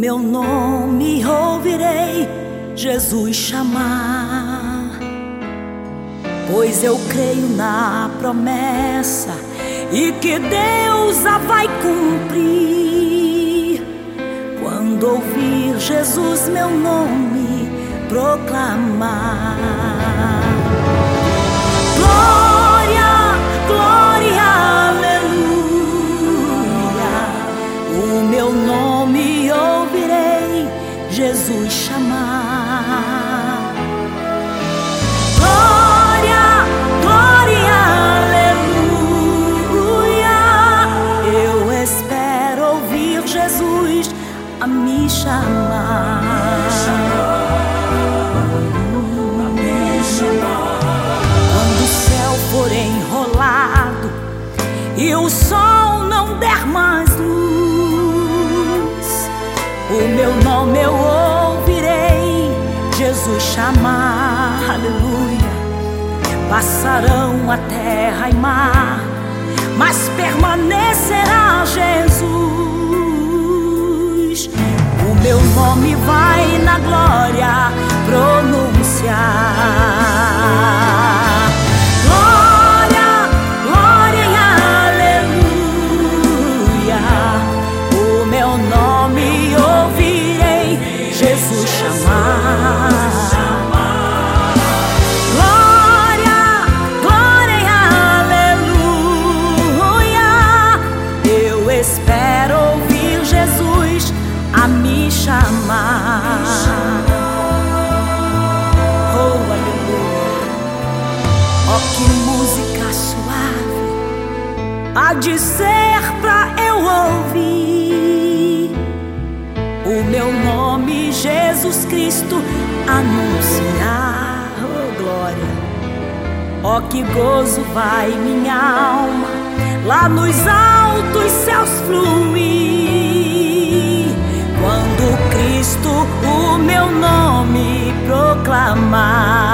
meu nome ouvirei Jesus chamar, pois eu creio na promessa e que Deus a vai cumprir. Quando ouvir Jesus meu nome proclamar, glória, glória, aleluia. O meu nome ouvirei Jesus chamar. Glória, glória, aleluia. Eu espero ouvir Jesus a me chamar. Quando o céu for enrolado e o sol não der mais luz, o meu nome eu ouvirei Jesus chamar. Aleluia. Passarão a terra e mar, mas permanecerá Jesus. O meu nome vai na glória pronunciar. Glória, glória e aleluia. O meu nome ouvirei Jesus chamar. Glória, glória e aleluia. Eu espero ouvir Jesus a me chamar. Oh, aleluia. Oh, que música suave há de ser pra eu ouvir o meu nome Jesus Cristo anunciar. Oh, glória. Oh, que gozo vai minha alma lá nos altos céus fluir, quando Cristo o meu nome proclamar.